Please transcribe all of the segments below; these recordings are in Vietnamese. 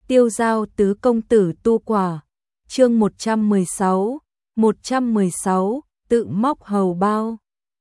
Tiêu giao tứ công tử tu quả. Chương 116, tự móc hầu bao.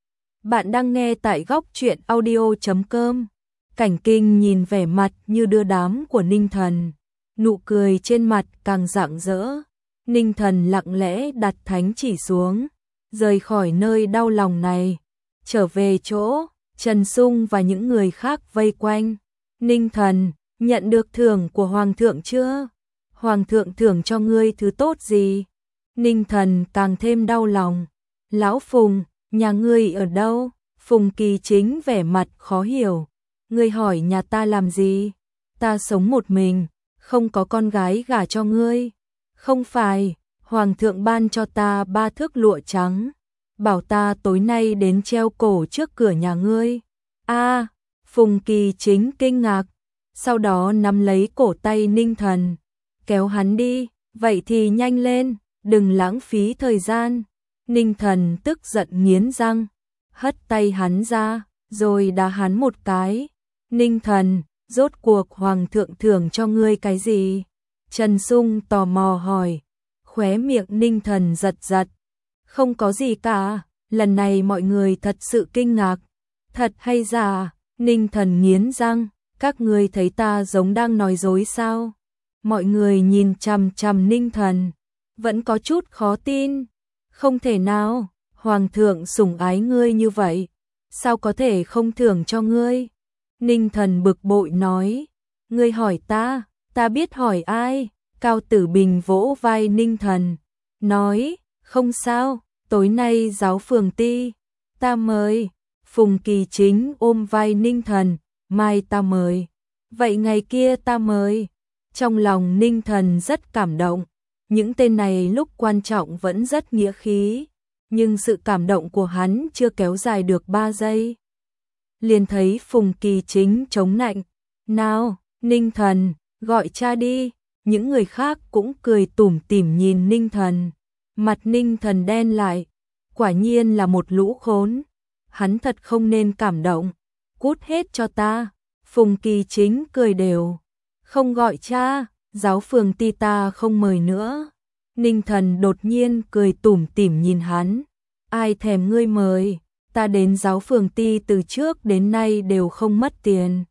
Bạn đang nghe tại góc truyện audio.com. Cảnh Kinh nhìn vẻ mặt như đưa đám của Ninh Thần, nụ cười trên mặt càng rạng rỡ. Ninh Thần lặng lẽ đặt thánh chỉ xuống, rời khỏi nơi đau lòng này, trở về chỗ Trần Sung và những người khác vây quanh. Ninh Thần, nhận được thưởng của Hoàng thượng chưa? Hoàng thượng thưởng cho ngươi thứ tốt gì? Ninh Thần càng thêm đau lòng. Lão Phùng, nhà ngươi ở đâu? Phùng Kỳ Chính vẻ mặt khó hiểu. Ngươi hỏi nhà ta làm gì? Ta sống một mình, không có con gái gả cho ngươi. Không phải, Hoàng thượng ban cho ta 3 thước lụa trắng, bảo ta tối nay đến treo cổ trước cửa nhà ngươi. A, Phùng Kỳ Chính kinh ngạc, sau đó nắm lấy cổ tay Ninh Thần, kéo hắn đi, vậy thì nhanh lên, đừng lãng phí thời gian. Ninh Thần tức giận nghiến răng, hất tay hắn ra, rồi đá hắn một cái. Ninh Thần, rốt cuộc Hoàng thượng thưởng cho ngươi cái gì? Trần Sung tò mò hỏi, khóe miệng Ninh Thần giật giật. Không có gì cả, lần này mọi người thật sự kinh ngạc. Thật hay giả? Ninh Thần nghiến răng, các ngươi thấy ta giống đang nói dối sao? Mọi người nhìn chằm chằm Ninh Thần, vẫn có chút khó tin. Không thể nào, Hoàng thượng sủng ái ngươi như vậy, sao có thể không thưởng cho ngươi? Ninh Thần bực bội nói, ngươi hỏi ta biết hỏi ai? Cao Tử Bình vỗ vai Ninh Thần, nói, không sao, tối nay giáo phường ti, ta mời. Phùng Kỳ Chính ôm vai Ninh Thần, mai ta mời, vậy ngày kia ta mời. Trong lòng Ninh Thần rất cảm động, những tên này lúc quan trọng vẫn rất nghĩa khí, nhưng sự cảm động của hắn chưa kéo dài được 3 giây. Liền thấy Phùng Kỳ Chính chống nạnh, nào, Ninh Thần, gọi cha đi. Những người khác cũng cười tủm tỉm nhìn Ninh Thần, mặt Ninh Thần đen lại, quả nhiên là một lũ khốn. Hắn thật không nên cảm động, cút hết cho ta. Phùng Kỳ Chính cười đều, không gọi cha, giáo phường ti ta không mời nữa. Ninh Thần đột nhiên cười tủm tỉm nhìn hắn, ai thèm ngươi mời, ta đến giáo phường ti từ trước đến nay đều không mất tiền.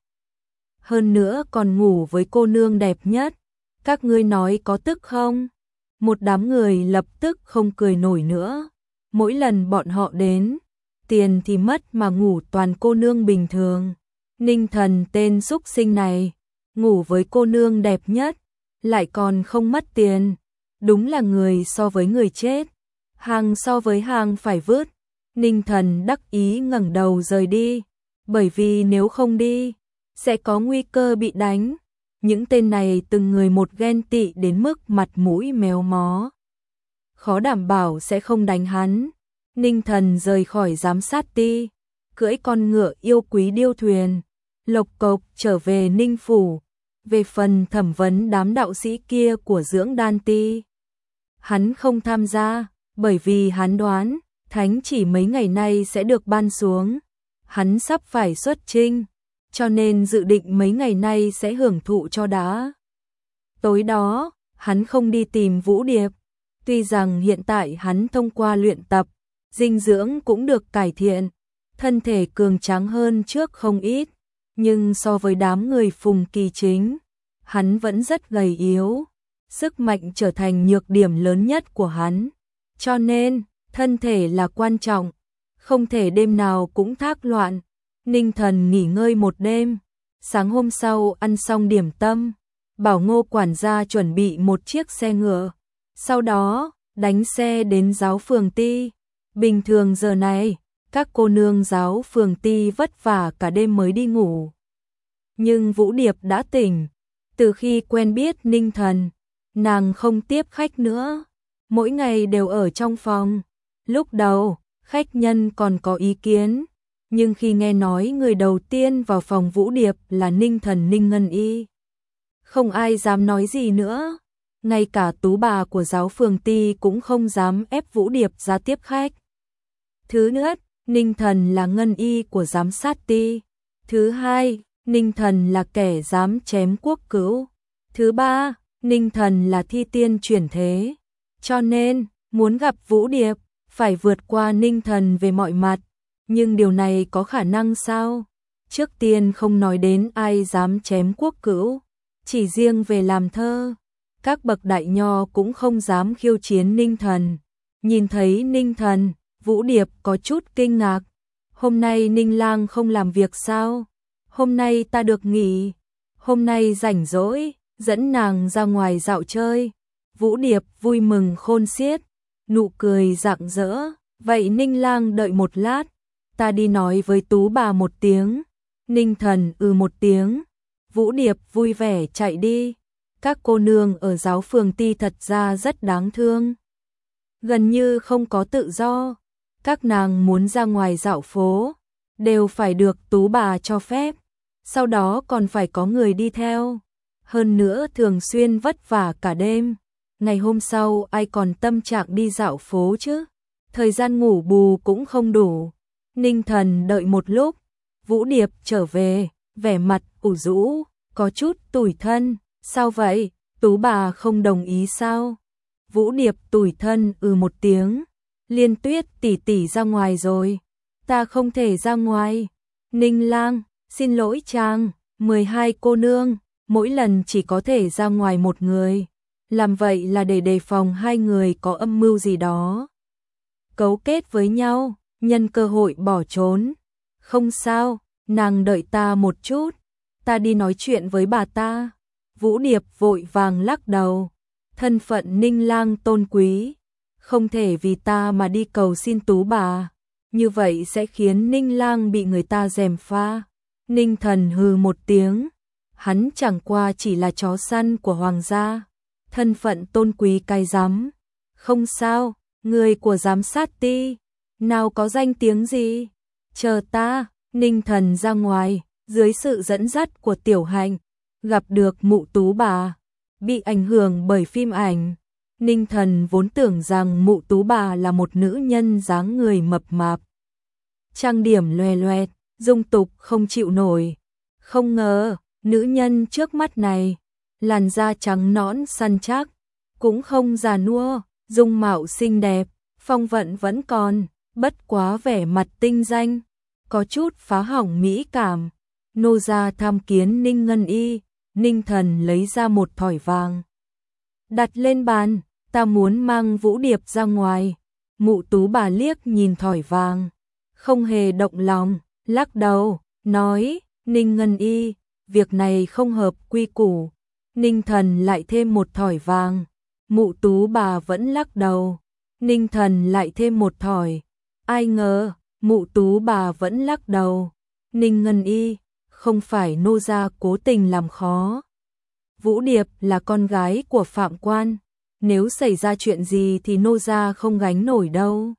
Hơn nữa còn ngủ với cô nương đẹp nhất, các ngươi nói có tức không? Một đám người lập tức không cười nổi nữa, mỗi lần bọn họ đến, tiền thì mất mà ngủ toàn cô nương bình thường. Ninh Thần tên súc sinh này, ngủ với cô nương đẹp nhất, lại còn không mất tiền, đúng là người so với người chết, hàng so với hàng phải vứt. Ninh Thần đắc ý ngẩng đầu rời đi, bởi vì nếu không đi, sẽ có nguy cơ bị đánh. Những tên này từng người một ghen tị đến mức mặt mũi méo mó, khó đảm bảo sẽ không đánh hắn. Ninh Thần rời khỏi giám sát ti, cưỡi con ngựa yêu quý điêu thuyền, lộc cộc trở về Ninh Phủ. Về phần thẩm vấn đám đạo sĩ kia của dưỡng đan ti, hắn không tham gia, bởi vì hắn đoán thánh chỉ mấy ngày nay sẽ được ban xuống. Hắn sắp phải xuất chinh, cho nên dự định mấy ngày nay sẽ hưởng thụ cho đã. Tối đó, hắn không đi tìm Vũ Điệp. Tuy rằng hiện tại hắn thông qua luyện tập, dinh dưỡng cũng được cải thiện, thân thể cường tráng hơn trước không ít, nhưng so với đám người Phùng Kỳ Chính, hắn vẫn rất gầy yếu. Sức mạnh trở thành nhược điểm lớn nhất của hắn, cho nên thân thể là quan trọng, không thể đêm nào cũng thác loạn. Ninh Thần nghỉ ngơi một đêm, sáng hôm sau ăn xong điểm tâm, bảo Ngô quản gia chuẩn bị một chiếc xe ngựa, sau đó đánh xe đến giáo phường ti. Bình thường giờ này, các cô nương giáo phường ti vất vả cả đêm mới đi ngủ. Nhưng Vũ Điệp đã tỉnh, từ khi quen biết Ninh Thần, nàng không tiếp khách nữa, mỗi ngày đều ở trong phòng. Lúc đầu, khách nhân còn có ý kiến, nhưng khi nghe nói người đầu tiên vào phòng Vũ Điệp là Ninh Thần Ninh Ngân Y, không ai dám nói gì nữa. Ngay cả tú bà của giáo phường ti cũng không dám ép Vũ Điệp ra tiếp khách. Thứ nhất, Ninh Thần là Ngân Y của giám sát ti. Thứ hai, Ninh Thần là kẻ dám chém quốc cữu. Thứ ba, Ninh Thần là thi tiên chuyển thế, cho nên muốn gặp Vũ Điệp phải vượt qua Ninh Thần về mọi mặt, nhưng điều này có khả năng sao? Trước tiên không nói đến ai dám chém quốc cữu, chỉ riêng về làm thơ, các bậc đại nho cũng không dám khiêu chiến Ninh Thần. Nhìn thấy Ninh Thần, Vũ Điệp có chút kinh ngạc. Hôm nay Ninh Lang không làm việc sao? Hôm nay ta được nghỉ. Hôm nay rảnh rỗi, dẫn nàng ra ngoài dạo chơi. Vũ Điệp vui mừng khôn xiết, nụ cười rạng rỡ. Vậy Ninh Lang đợi một lát, ta đi nói với Tú bà một tiếng. Ninh Thần một tiếng. Vũ Điệp vui vẻ chạy đi. Các cô nương ở giáo phường Ti thật ra rất đáng thương, gần như không có tự do. Các nàng muốn ra ngoài dạo phố, đều phải được Tú bà cho phép, sau đó còn phải có người đi theo. Hơn nữa thường xuyên vất vả cả đêm, ngày hôm sau ai còn tâm trạng đi dạo phố chứ, thời gian ngủ bù cũng không đủ. Ninh Thần đợi một lúc, Vũ Điệp trở về, vẻ mặt ủ rũ, có chút tủi thân. Sao vậy, Tú bà không đồng ý sao? Vũ Điệp tủi thân một tiếng. Liên Tuyết tỷ tỷ ra ngoài rồi, ta không thể ra ngoài. Ninh Lang, xin lỗi chàng, 12 cô nương, mỗi lần chỉ có thể ra ngoài một người. Làm vậy là để đề phòng hai người có âm mưu gì đó, cấu kết với nhau, nhân cơ hội bỏ trốn. Không sao, nàng đợi ta một chút, ta đi nói chuyện với bà ta. Vũ Điệp vội vàng lắc đầu, thân phận Ninh Lang tôn quý, không thể vì ta mà đi cầu xin Tú bà, như vậy sẽ khiến Ninh Lang bị người ta gièm pha. Ninh Thần hừ một tiếng, hắn chẳng qua chỉ là chó săn của hoàng gia, thân phận tôn quý cái rắm. Không sao, người của giám sát Ti, nào có danh tiếng gì, chờ ta. Ninh Thần ra ngoài, dưới sự dẫn dắt của Tiểu Hạnh, gặp được mụ Tú bà. Bị ảnh hưởng bởi phim ảnh, Ninh Thần vốn tưởng rằng mụ Tú bà là một nữ nhân dáng người mập mạp, trang điểm loè loẹt, dung tục không chịu nổi. Không ngờ, nữ nhân trước mắt này, làn da trắng nõn săn chắc, cũng không già nua, dung mạo xinh đẹp, phong vận vẫn còn, bất quá vẻ mặt tinh danh, có chút phá hỏng mỹ cảm. Nô gia tham kiến Ninh Ngân Y. Ninh Thần lấy ra một thỏi vàng, đặt lên bàn. Ta muốn mang Vũ Điệp ra ngoài. Mụ Tú bà liếc nhìn thỏi vàng, không hề động lòng, lắc đầu, nói, Ninh Ngân Y, việc này không hợp quy củ. Ninh Thần lại thêm một thỏi vàng, mụ Tú bà vẫn lắc đầu. Ninh Thần lại thêm một thỏi, ai ngờ, mụ Tú bà vẫn lắc đầu. Ninh Ngân Y, không phải nô gia cố tình làm khó. Vũ Điệp là con gái của Phạm Quan, nếu xảy ra chuyện gì thì nô gia không gánh nổi đâu.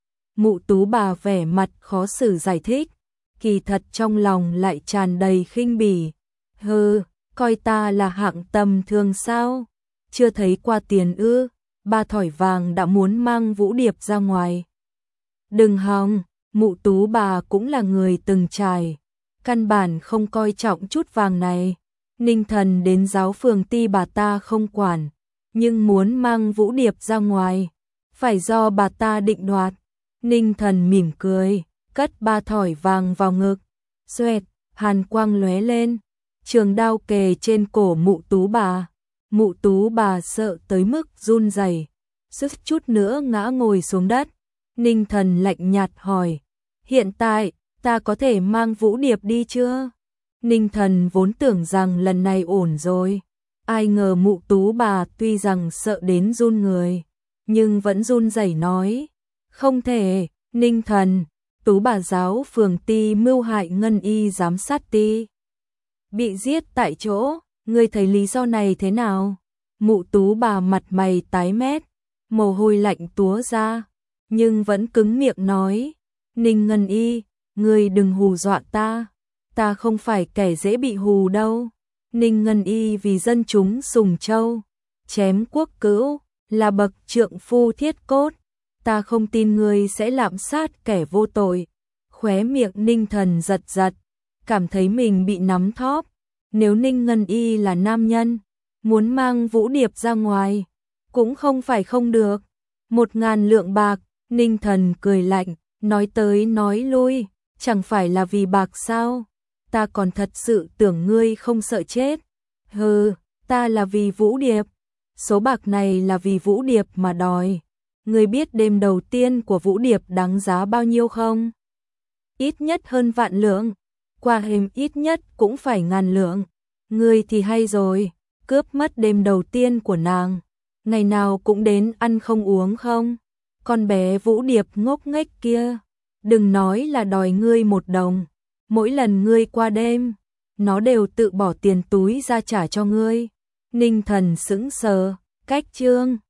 Mụ Tú bà vẻ mặt khó xử giải thích, kỳ thật trong lòng lại tràn đầy khinh bỉ. Hừ, coi ta là hạng tầm thường sao? Chưa thấy qua tiền ư? 3 thỏi vàng đã muốn mang Vũ Điệp ra ngoài. Đừng hòng, mụ Tú bà cũng là người từng trải, căn bản không coi trọng chút vàng này. Ninh Thần đến giáo phường Ti bà ta không quản, nhưng muốn mang Vũ Điệp ra ngoài, phải do bà ta định đoạt. Ninh Thần mỉm cười, cất 3 thỏi vàng vào ngực. Xoẹt, hàn quang lóe lên, trường đao kề trên cổ mụ Tú bà. Mụ Tú bà sợ tới mức run rẩy, suýt chút nữa ngã ngồi xuống đất. Ninh Thần lạnh nhạt hỏi, hiện tại, ta có thể mang Vũ Điệp đi chưa? Ninh Thần vốn tưởng rằng lần này ổn rồi. Ai ngờ mụ Tú bà tuy rằng sợ đến run người, nhưng vẫn run rẩy nói, không thể. Ninh Thần, Tú bà giáo phường Ti mưu hại Ngân Y giám sát Ti, bị giết tại chỗ, ngươi thấy lý do này thế nào? Mụ Tú bà mặt mày tái mét, mồ hôi lạnh túa ra, nhưng vẫn cứng miệng nói, Ninh Ngân Y, ngươi đừng hù dọa ta, ta không phải kẻ dễ bị hù đâu. Ninh Ngân Y vì dân chúng sùng châu, chém quốc cữu, là bậc trượng phu thiết cốt, ta không tin ngươi sẽ lạm sát kẻ vô tội. Khóe miệng Ninh Thần giật giật, cảm thấy mình bị nắm thóp. Nếu Ninh Ngân Y là nam nhân, muốn mang Vũ Điệp ra ngoài, cũng không phải không được. 1.000 lượng bạc, Ninh Thần cười lạnh, nói tới nói lui, chẳng phải là vì bạc sao? Ta còn thật sự tưởng ngươi không sợ chết. Hừ, ta là vì Vũ Điệp. Số bạc này là vì Vũ Điệp mà đòi. Ngươi biết đêm đầu tiên của Vũ Điệp đáng giá bao nhiêu không? Ít nhất hơn vạn lượng. Qua hình ít nhất cũng phải ngàn lượng. Ngươi thì hay rồi, cướp mất đêm đầu tiên của nàng. Ngày nào cũng đến ăn không uống không? Con bé Vũ Điệp ngốc nghếch kia, đừng nói là đòi ngươi 1 đồng. Mỗi lần ngươi qua đêm, nó đều tự bỏ tiền túi ra trả cho ngươi. Ninh Thần sững sờ, cách trương.